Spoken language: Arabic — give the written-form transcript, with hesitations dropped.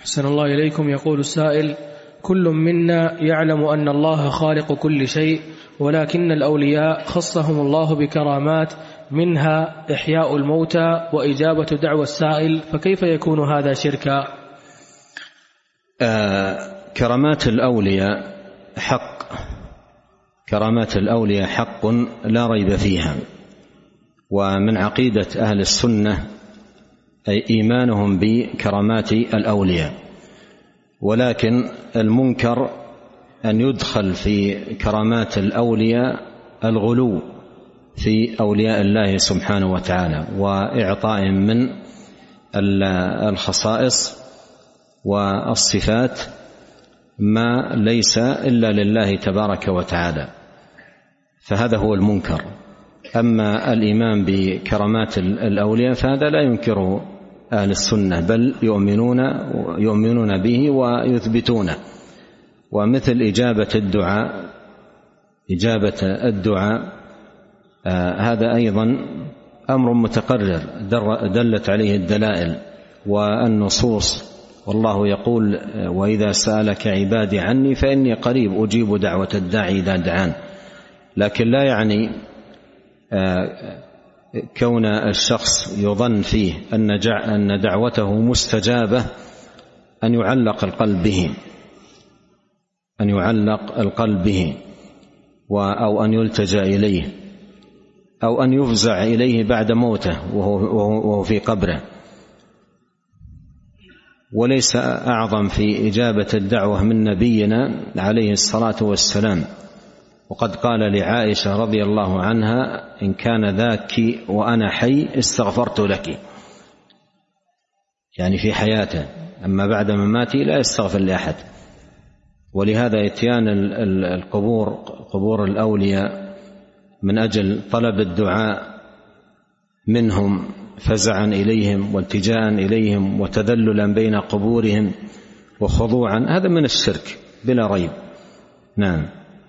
أحسن الله إليكم. يقول السائل: كل منا يعلم أن الله خالق كل شيء، ولكن الأولياء خصهم الله بكرامات، منها إحياء الموتى وإجابة دعوى السائل، فكيف يكون هذا شركا؟ كرامات الأولياء حق، كرامات الأولياء حق لا ريب فيها، ومن عقيدة أهل السنة أي إيمانهم بكرامات الأولياء. ولكن المنكر أن يدخل في كرامات الأولياء الغلو في أولياء الله سبحانه وتعالى، وإعطائهم من الخصائص والصفات ما ليس إلا لله تبارك وتعالى، فهذا هو المنكر. أما الإيمان بكرامات الأولياء فهذا لا ينكره أهل السنة، بل يؤمنون به ويثبتونه. ومثل إجابة الدعاء هذا أيضا أمر متقرر دلت عليه الدلائل والنصوص، والله يقول: وإذا سألك عبادي عني فإني قريب أجيب دعوة الداعي إذا دعان. لكن لا يعني كون الشخص يظن فيه أن دعوته مستجابة أن يعلق القلب به أو أن يلتجأ إليه أو أن يفزع إليه بعد موته وهو في قبره. وليس أعظم في إجابة الدعوة من نبينا عليه الصلاة والسلام، وقد قال لعائشة رضي الله عنها: إن كان ذاك وأنا حي استغفرت لك، يعني في حياته، أما بعد مماته لا يستغفر لأحد. ولهذا إتيان قبور الأولياء من أجل طلب الدعاء منهم فزعا إليهم والتجاء إليهم وتذللا بين قبورهم وخضوعا، هذا من الشرك بلا ريب. نعم.